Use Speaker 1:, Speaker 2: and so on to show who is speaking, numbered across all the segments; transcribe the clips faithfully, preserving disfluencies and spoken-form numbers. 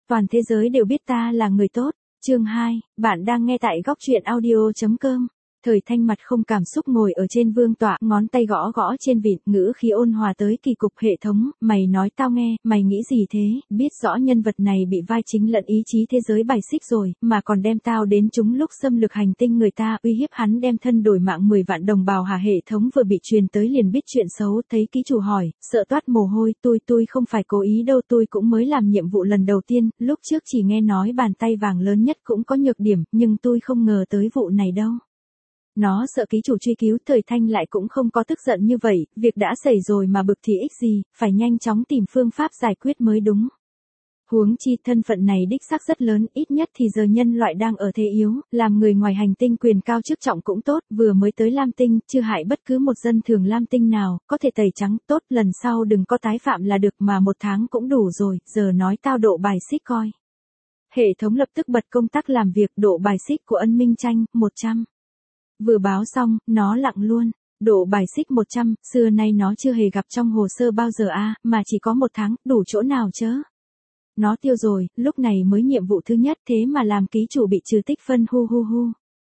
Speaker 1: toàn thế giới đều biết ta là người tốt. Chương hai, bạn đang nghe tại góc truyện audio chấm com. Thời Thanh mặt không cảm xúc ngồi ở trên vương tọa, ngón tay gõ gõ trên vịt, ngữ khí ôn hòa tới kỳ cục. Hệ thống, mày nói tao nghe, mày nghĩ gì thế, biết rõ nhân vật này bị vai chính lẫn ý chí thế giới bài xích rồi, mà còn đem tao đến trúng lúc xâm lược hành tinh người ta, uy hiếp hắn đem thân đổi mạng mười vạn đồng bào hả? Hệ thống vừa bị truyền tới liền biết chuyện xấu, thấy ký chủ hỏi, sợ toát mồ hôi, tôi tôi không phải cố ý đâu, tôi cũng mới làm nhiệm vụ lần đầu tiên, lúc trước chỉ nghe nói bàn tay vàng lớn nhất cũng có nhược điểm, nhưng tôi không ngờ tới vụ này đâu. Nó sợ ký chủ truy cứu. Thời Thanh lại cũng không có tức giận như vậy, việc đã xảy rồi mà bực thì ích gì, phải nhanh chóng tìm phương pháp giải quyết mới đúng. Huống chi thân phận này đích xác rất lớn, ít nhất thì giờ nhân loại đang ở thế yếu, làm người ngoài hành tinh quyền cao chức trọng cũng tốt, vừa mới tới Lam Tinh, chưa hại bất cứ một dân thường Lam Tinh nào, có thể tẩy trắng, tốt, lần sau đừng có tái phạm là được, mà một tháng cũng đủ rồi, giờ nói tao độ bài xích coi. Hệ thống lập tức bật công tắc làm việc. Độ bài xích của Ân Minh Tranh, một trăm. Vừa báo xong, nó lặng luôn. Độ bài xích một trăm, xưa nay nó chưa hề gặp trong hồ sơ bao giờ a, à, mà chỉ có một tháng, đủ chỗ nào chớ. Nó tiêu rồi, lúc này mới nhiệm vụ thứ nhất, thế mà làm ký chủ bị trừ tích phân, hu hu hu.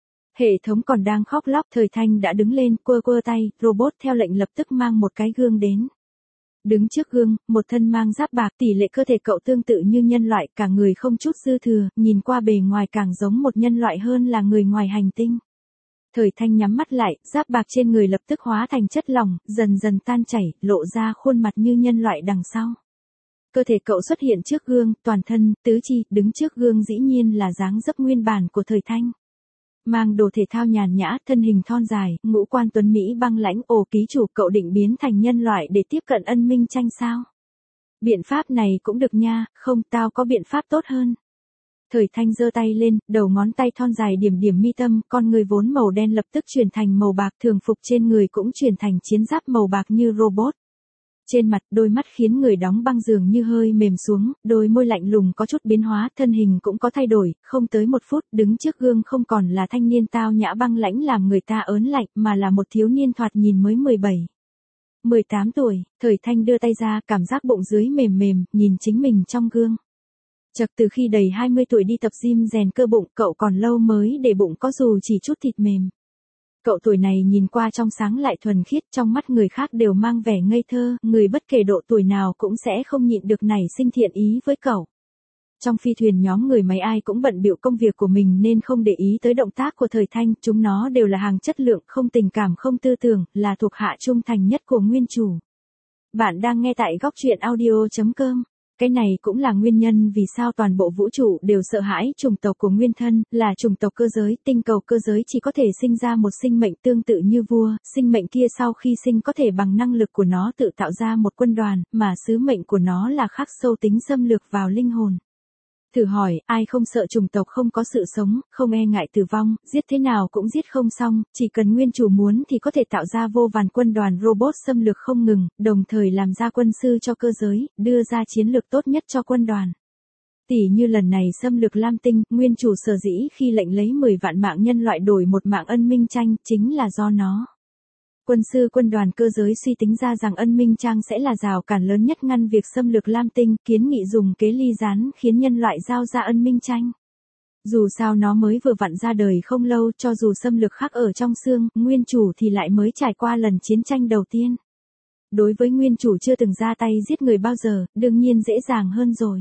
Speaker 1: Hệ thống còn đang khóc lóc, Thời Thanh đã đứng lên, quơ quơ tay, robot theo lệnh lập tức mang một cái gương đến. Đứng trước gương, một thân mang giáp bạc, tỷ lệ cơ thể cậu tương tự như nhân loại, cả người không chút dư thừa, nhìn qua bề ngoài càng giống một nhân loại hơn là người ngoài hành tinh. Thời Thanh nhắm mắt lại, giáp bạc trên người lập tức hóa thành chất lỏng, dần dần tan chảy, lộ ra khuôn mặt như nhân loại đằng sau. Cơ thể cậu xuất hiện trước gương, toàn thân, tứ chi, đứng trước gương dĩ nhiên là dáng dấp nguyên bản của Thời Thanh. Mang đồ thể thao nhàn nhã, thân hình thon dài, ngũ quan tuấn Mỹ băng lãnh. Ồ ký chủ, cậu định biến thành nhân loại để tiếp cận Ân Minh Tranh sao? Biện pháp này cũng được nha, không, tao có biện pháp tốt hơn. Thời Thanh giơ tay lên, đầu ngón tay thon dài điểm điểm mi tâm, con người vốn màu đen lập tức chuyển thành màu bạc, thường phục trên người cũng chuyển thành chiến giáp màu bạc như robot. Trên mặt, đôi mắt khiến người đóng băng dường như hơi mềm xuống, đôi môi lạnh lùng có chút biến hóa, thân hình cũng có thay đổi, không tới một phút, đứng trước gương không còn là thanh niên tao nhã băng lãnh làm người ta ớn lạnh, mà là một thiếu niên thoạt nhìn mới mười bảy, mười tám tuổi. Thời Thanh đưa tay ra, cảm giác bụng dưới mềm mềm, nhìn chính mình trong gương. Chật, từ khi đầy hai mươi tuổi đi tập gym rèn cơ bụng, cậu còn lâu mới để bụng có dù chỉ chút thịt mềm. Cậu tuổi này nhìn qua trong sáng lại thuần khiết, trong mắt người khác đều mang vẻ ngây thơ, người bất kể độ tuổi nào cũng sẽ không nhịn được nảy sinh thiện ý với cậu. Trong phi thuyền nhóm người máy ai cũng bận bịu công việc của mình nên không để ý tới động tác của Thời Thanh, chúng nó đều là hàng chất lượng, không tình cảm không tư tưởng, là thuộc hạ trung thành nhất của nguyên chủ. Bạn đang nghe tại góc truyện audio chấm com. Cái này cũng là nguyên nhân vì sao toàn bộ vũ trụ đều sợ hãi chủng tộc của nguyên thân, là chủng tộc cơ giới. Tinh cầu cơ giới chỉ có thể sinh ra một sinh mệnh tương tự như vua, sinh mệnh kia sau khi sinh có thể bằng năng lực của nó tự tạo ra một quân đoàn, mà sứ mệnh của nó là khắc sâu tính xâm lược vào linh hồn. Thử hỏi, ai không sợ chủng tộc không có sự sống, không e ngại tử vong, giết thế nào cũng giết không xong, chỉ cần nguyên chủ muốn thì có thể tạo ra vô vàn quân đoàn robot xâm lược không ngừng, đồng thời làm ra quân sư cho cơ giới, đưa ra chiến lược tốt nhất cho quân đoàn. Tỷ như lần này xâm lược Lam Tinh, nguyên chủ sở dĩ khi lệnh lấy mười vạn mạng nhân loại đổi một mạng Ân Minh Tranh, chính là do nó. Quân sư quân đoàn cơ giới suy tính ra rằng Ân Minh Trang sẽ là rào cản lớn nhất ngăn việc xâm lược Lam Tinh, kiến nghị dùng kế ly gián khiến nhân loại giao ra Ân Minh Tranh. Dù sao nó mới vừa vặn ra đời không lâu, cho dù xâm lược khác ở trong xương, nguyên chủ thì lại mới trải qua lần chiến tranh đầu tiên. Đối với nguyên chủ chưa từng ra tay giết người bao giờ, đương nhiên dễ dàng hơn rồi.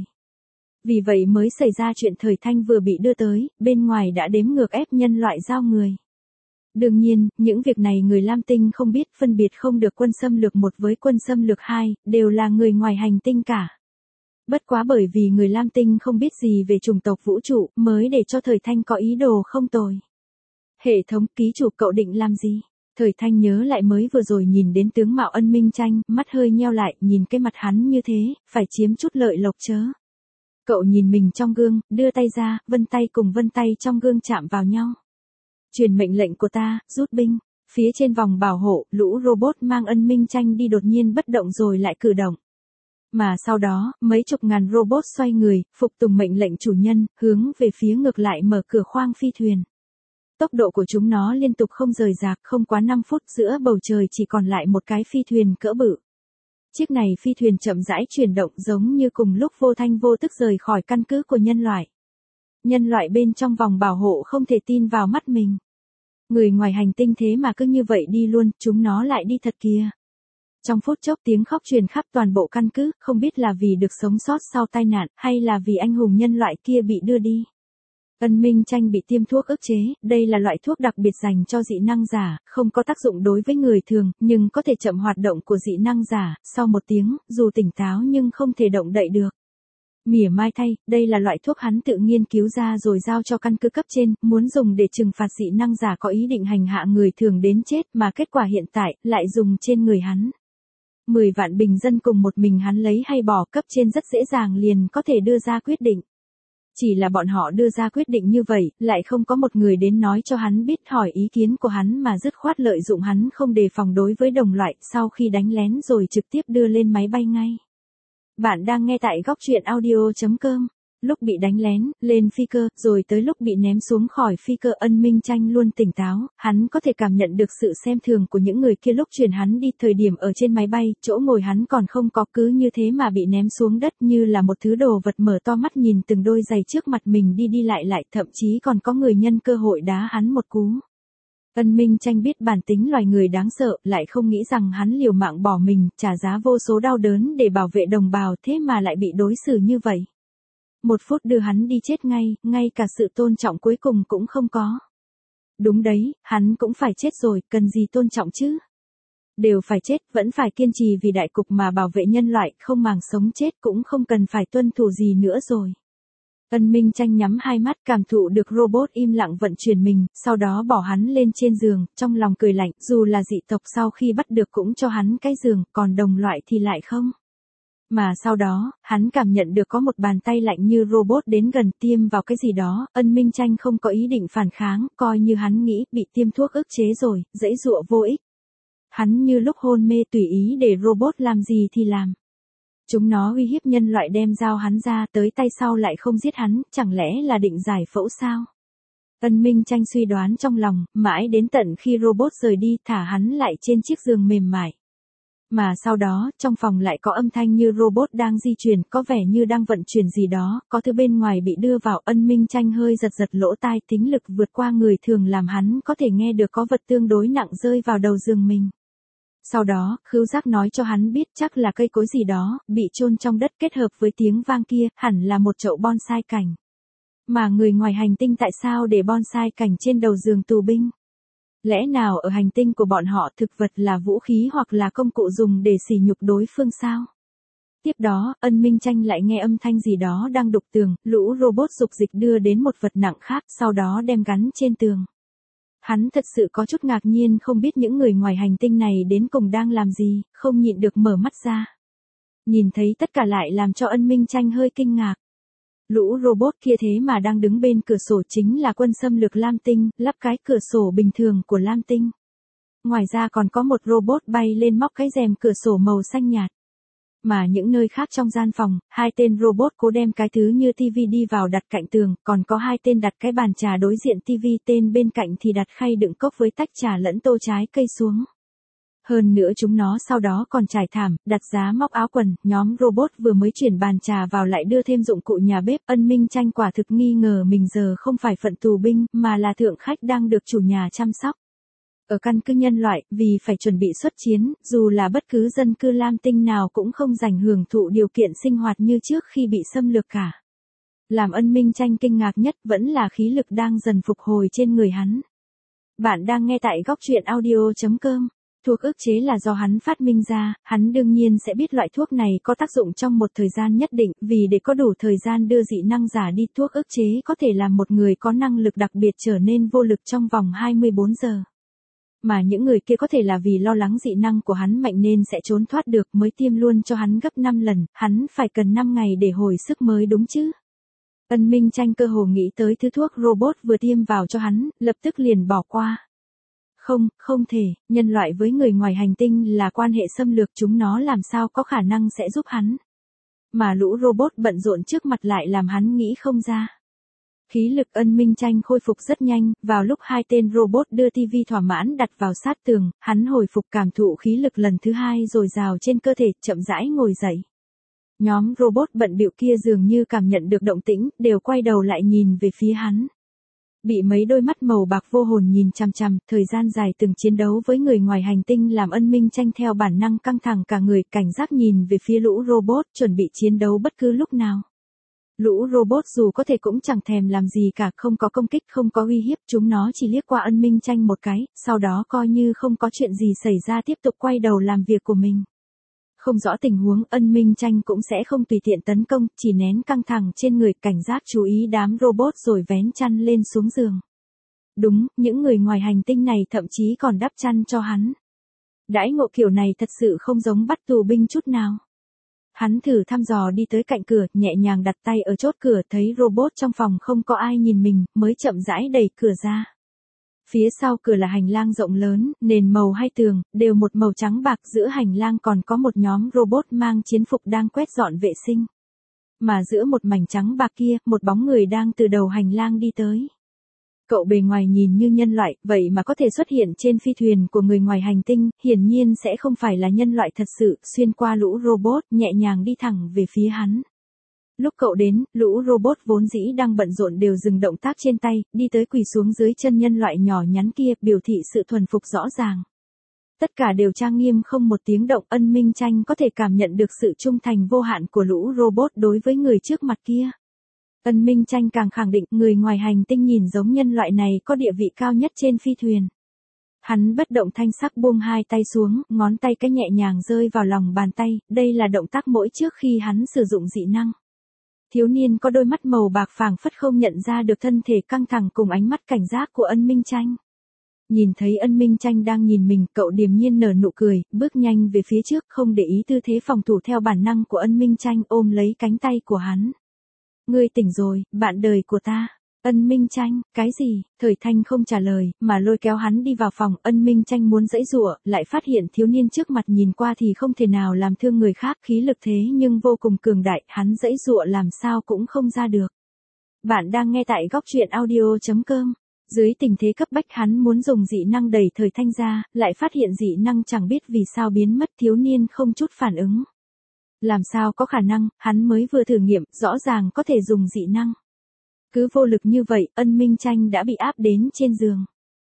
Speaker 1: Vì vậy mới xảy ra chuyện Thời Thanh vừa bị đưa tới, bên ngoài đã đếm ngược ép nhân loại giao người. Đương nhiên, những việc này người Lam Tinh không biết, phân biệt không được quân xâm lược một với quân xâm lược hai, đều là người ngoài hành tinh cả. Bất quá bởi vì người Lam Tinh không biết gì về chủng tộc vũ trụ, mới để cho Thời Thanh có ý đồ không tồi. Hệ thống, ký chủ, cậu định làm gì? Thời Thanh nhớ lại mới vừa rồi nhìn đến tướng mạo Ân Minh Tranh, mắt hơi nheo lại, nhìn cái mặt hắn như thế, phải chiếm chút lợi lộc chớ. Cậu nhìn mình trong gương, đưa tay ra, vân tay cùng vân tay trong gương chạm vào nhau. Truyền mệnh lệnh của ta, rút binh. Phía trên vòng bảo hộ, lũ robot mang Ân Minh Tranh đi đột nhiên bất động rồi lại cử động. Mà sau đó, mấy chục ngàn robot xoay người, phục tùng mệnh lệnh chủ nhân, hướng về phía ngược lại mở cửa khoang phi thuyền. Tốc độ của chúng nó liên tục không rời rạc, không quá năm phút giữa bầu trời chỉ còn lại một cái phi thuyền cỡ bự. Chiếc này phi thuyền chậm rãi chuyển động giống như cùng lúc vô thanh vô tức rời khỏi căn cứ của nhân loại. Nhân loại bên trong vòng bảo hộ không thể tin vào mắt mình. Người ngoài hành tinh thế mà cứ như vậy đi luôn, chúng nó lại đi thật kìa. Trong phút chốc tiếng khóc truyền khắp toàn bộ căn cứ, không biết là vì được sống sót sau tai nạn, hay là vì anh hùng nhân loại kia bị đưa đi. Ân Minh Tranh bị tiêm thuốc ức chế, đây là loại thuốc đặc biệt dành cho dị năng giả, không có tác dụng đối với người thường, nhưng có thể chậm hoạt động của dị năng giả, sau một tiếng, dù tỉnh táo nhưng không thể động đậy được. Mỉa mai thay, đây là loại thuốc hắn tự nghiên cứu ra rồi giao cho căn cứ cấp trên, muốn dùng để trừng phạt dị năng giả có ý định hành hạ người thường đến chết mà kết quả hiện tại, lại dùng trên người hắn. Mười vạn bình dân cùng một mình hắn lấy hay bỏ cấp trên rất dễ dàng liền có thể đưa ra quyết định. Chỉ là bọn họ đưa ra quyết định như vậy, lại không có một người đến nói cho hắn biết hỏi ý kiến của hắn mà dứt khoát lợi dụng hắn không đề phòng đối với đồng loại sau khi đánh lén rồi trực tiếp đưa lên máy bay ngay. Bạn đang nghe tại góc truyện audio chấm com. Lúc bị đánh lén, lên phi cơ, rồi tới lúc bị ném xuống khỏi phi cơ, Ân Minh Tranh luôn tỉnh táo, hắn có thể cảm nhận được sự xem thường của những người kia lúc chuyển hắn đi, thời điểm ở trên máy bay, chỗ ngồi hắn còn không có, cứ như thế mà bị ném xuống đất như là một thứ đồ vật, mở to mắt nhìn từng đôi giày trước mặt mình đi đi lại lại, thậm chí còn có người nhân cơ hội đá hắn một cú. Ân Minh Tranh biết bản tính loài người đáng sợ, lại không nghĩ rằng hắn liều mạng bỏ mình, trả giá vô số đau đớn để bảo vệ đồng bào, thế mà lại bị đối xử như vậy. Một phút đưa hắn đi chết ngay, ngay cả sự tôn trọng cuối cùng cũng không có. Đúng đấy, hắn cũng phải chết rồi, cần gì tôn trọng chứ? Đều phải chết, vẫn phải kiên trì vì đại cục mà bảo vệ nhân loại, không màng sống chết cũng không cần phải tuân thủ gì nữa rồi. Ân Minh Tranh nhắm hai mắt, cảm thụ được robot im lặng vận chuyển mình, sau đó bỏ hắn lên trên giường, trong lòng cười lạnh, dù là dị tộc sau khi bắt được cũng cho hắn cái giường, còn đồng loại thì lại không. Mà sau đó, hắn cảm nhận được có một bàn tay lạnh như robot đến gần tiêm vào cái gì đó, Ân Minh Tranh không có ý định phản kháng, coi như hắn nghĩ bị tiêm thuốc ức chế rồi, dãy dụa vô ích. Hắn như lúc hôn mê tùy ý để robot làm gì thì làm. Chúng nó uy hiếp nhân loại đem dao hắn ra tới tay sau lại không giết hắn, chẳng lẽ là định giải phẫu sao? Ân Minh Tranh suy đoán trong lòng, mãi đến tận khi robot rời đi thả hắn lại trên chiếc giường mềm mại. Mà sau đó, trong phòng lại có âm thanh như robot đang di chuyển, có vẻ như đang vận chuyển gì đó, có thứ bên ngoài bị đưa vào. Ân Minh Tranh hơi giật giật lỗ tai, tính lực vượt qua người thường làm hắn có thể nghe được có vật tương đối nặng rơi vào đầu giường mình. Sau đó, khứu giác nói cho hắn biết chắc là cây cối gì đó, bị chôn trong đất kết hợp với tiếng vang kia, hẳn là một chậu bonsai cảnh. Mà người ngoài hành tinh tại sao để bonsai cảnh trên đầu giường tù binh? Lẽ nào ở hành tinh của bọn họ thực vật là vũ khí hoặc là công cụ dùng để sỉ nhục đối phương sao? Tiếp đó, Ân Minh Tranh lại nghe âm thanh gì đó đang đục tường, lũ robot dục dịch đưa đến một vật nặng khác, sau đó đem gắn trên tường. Hắn thật sự có chút ngạc nhiên không biết những người ngoài hành tinh này đến cùng đang làm gì, không nhịn được mở mắt ra. Nhìn thấy tất cả lại làm cho Ân Minh Tranh hơi kinh ngạc. Lũ robot kia thế mà đang đứng bên cửa sổ, chính là quân xâm lược Lam Tinh, lắp cái cửa sổ bình thường của Lam Tinh. Ngoài ra còn có một robot bay lên móc cái rèm cửa sổ màu xanh nhạt. Mà những nơi khác trong gian phòng, hai tên robot cố đem cái thứ như tivi đi vào đặt cạnh tường, còn có hai tên đặt cái bàn trà đối diện tivi, tên bên cạnh thì đặt khay đựng cốc với tách trà lẫn tô trái cây xuống. Hơn nữa chúng nó sau đó còn trải thảm, đặt giá móc áo quần, nhóm robot vừa mới chuyển bàn trà vào lại đưa thêm dụng cụ nhà bếp. Ân Minh Tranh quả thực nghi ngờ mình giờ không phải phận tù binh, mà là thượng khách đang được chủ nhà chăm sóc. Ở căn cứ nhân loại, vì phải chuẩn bị xuất chiến, dù là bất cứ dân cư Lam Tinh nào cũng không dành hưởng thụ điều kiện sinh hoạt như trước khi bị xâm lược cả. Làm Ân Minh Tranh kinh ngạc nhất vẫn là khí lực đang dần phục hồi trên người hắn. Bạn đang nghe tại góc truyện audio chấm com. Thuốc ức chế là do hắn phát minh ra, hắn đương nhiên sẽ biết loại thuốc này có tác dụng trong một thời gian nhất định, vì để có đủ thời gian đưa dị năng giả đi, thuốc ức chế có thể làm một người có năng lực đặc biệt trở nên vô lực trong vòng hai mươi bốn giờ. Mà những người kia có thể là vì lo lắng dị năng của hắn mạnh nên sẽ trốn thoát được mới tiêm luôn cho hắn gấp năm lần, hắn phải cần năm ngày để hồi sức mới đúng chứ. Ân Minh Tranh cơ hồ nghĩ tới thứ thuốc robot vừa tiêm vào cho hắn, lập tức liền bỏ qua. Không, không thể, nhân loại với người ngoài hành tinh là quan hệ xâm lược, chúng nó làm sao có khả năng sẽ giúp hắn. Mà lũ robot bận rộn trước mặt lại làm hắn nghĩ không ra. Khí lực Ân Minh Tranh khôi phục rất nhanh, vào lúc hai tên robot đưa tivi thỏa mãn đặt vào sát tường, hắn hồi phục cảm thụ khí lực lần thứ hai dồi dào trên cơ thể, chậm rãi ngồi dậy. Nhóm robot bận bịu kia dường như cảm nhận được động tĩnh, đều quay đầu lại nhìn về phía hắn. Bị mấy đôi mắt màu bạc vô hồn nhìn chằm chằm, thời gian dài từng chiến đấu với người ngoài hành tinh làm Ân Minh Tranh theo bản năng căng thẳng cả người, cảnh giác nhìn về phía lũ robot, chuẩn bị chiến đấu bất cứ lúc nào. Lũ robot dù có thể cũng chẳng thèm làm gì cả, không có công kích, không có uy hiếp, chúng nó chỉ liếc qua Ân Minh Tranh một cái, sau đó coi như không có chuyện gì xảy ra tiếp tục quay đầu làm việc của mình. Không rõ tình huống, Ân Minh Tranh cũng sẽ không tùy tiện tấn công, chỉ nén căng thẳng trên người, cảnh giác chú ý đám robot rồi vén chăn lên xuống giường. Đúng, những người ngoài hành tinh này thậm chí còn đắp chăn cho hắn. Đãi ngộ kiểu này thật sự không giống bắt tù binh chút nào. Hắn thử thăm dò đi tới cạnh cửa, nhẹ nhàng đặt tay ở chốt cửa, thấy robot trong phòng không có ai nhìn mình, mới chậm rãi đẩy cửa ra. Phía sau cửa là hành lang rộng lớn, nền màu hai tường, đều một màu trắng bạc, giữa hành lang còn có một nhóm robot mang chiến phục đang quét dọn vệ sinh. Mà giữa một mảnh trắng bạc kia, một bóng người đang từ đầu hành lang đi tới. Cậu bề ngoài nhìn như nhân loại, vậy mà có thể xuất hiện trên phi thuyền của người ngoài hành tinh, hiển nhiên sẽ không phải là nhân loại thật sự, xuyên qua lũ robot, nhẹ nhàng đi thẳng về phía hắn. Lúc cậu đến, lũ robot vốn dĩ đang bận rộn đều dừng động tác trên tay, đi tới quỳ xuống dưới chân nhân loại nhỏ nhắn kia, biểu thị sự thuần phục rõ ràng. Tất cả đều trang nghiêm không một tiếng động, Ân Minh Tranh có thể cảm nhận được sự trung thành vô hạn của lũ robot đối với người trước mặt kia. Ân Minh Tranh càng khẳng định người ngoài hành tinh nhìn giống nhân loại này có địa vị cao nhất trên phi thuyền. Hắn bất động thanh sắc buông hai tay xuống, ngón tay cái nhẹ nhàng rơi vào lòng bàn tay, đây là động tác mỗi trước khi hắn sử dụng dị năng. Thiếu niên có đôi mắt màu bạc phảng phất không nhận ra được thân thể căng thẳng cùng ánh mắt cảnh giác của Ân Minh Tranh. Nhìn thấy Ân Minh Tranh đang nhìn mình, cậu điềm nhiên nở nụ cười, bước nhanh về phía trước, không để ý tư thế phòng thủ theo bản năng của Ân Minh Tranh, ôm lấy cánh tay của hắn. Ngươi tỉnh rồi, bạn đời của ta. Ân Minh Tranh, cái gì? Thời Thanh không trả lời, mà lôi kéo hắn đi vào phòng. Ân Minh Tranh muốn giãy giụa, lại phát hiện thiếu niên trước mặt nhìn qua thì không thể nào làm thương người khác, khí lực thế nhưng vô cùng cường đại, hắn giãy giụa làm sao cũng không ra được. Bạn đang nghe tại góc truyện audio chấm com. Dưới tình thế cấp bách hắn muốn dùng dị năng đẩy Thời Thanh ra, lại phát hiện dị năng chẳng biết vì sao biến mất, thiếu niên không chút phản ứng. Làm sao có khả năng, hắn mới vừa thử nghiệm, rõ ràng có thể dùng dị năng. Cứ vô lực như vậy, Ân Minh Tranh đã bị áp đến trên giường.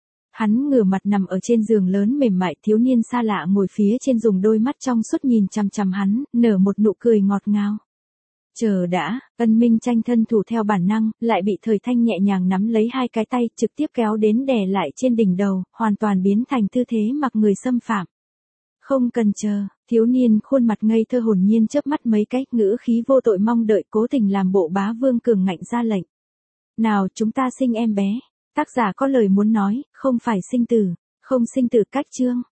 Speaker 1: Hắn ngửa mặt nằm ở trên giường lớn mềm mại, thiếu niên xa lạ ngồi phía trên dùng đôi mắt trong suốt nhìn chằm chằm hắn, nở một nụ cười ngọt ngào. Chờ đã, Ân Minh Tranh thân thủ theo bản năng, lại bị Thời Thanh nhẹ nhàng nắm lấy hai cái tay, trực tiếp kéo đến đè lại trên đỉnh đầu, hoàn toàn biến thành tư thế mặc người xâm phạm. Không cần chờ, thiếu niên khuôn mặt ngây thơ hồn nhiên chớp mắt mấy cái, ngữ khí vô tội mong đợi, cố tình làm bộ bá vương cường ngạnh ra lệnh. Nào chúng ta sinh em bé. Tác giả có lời muốn nói, không phải sinh tử, không sinh tử cách chương.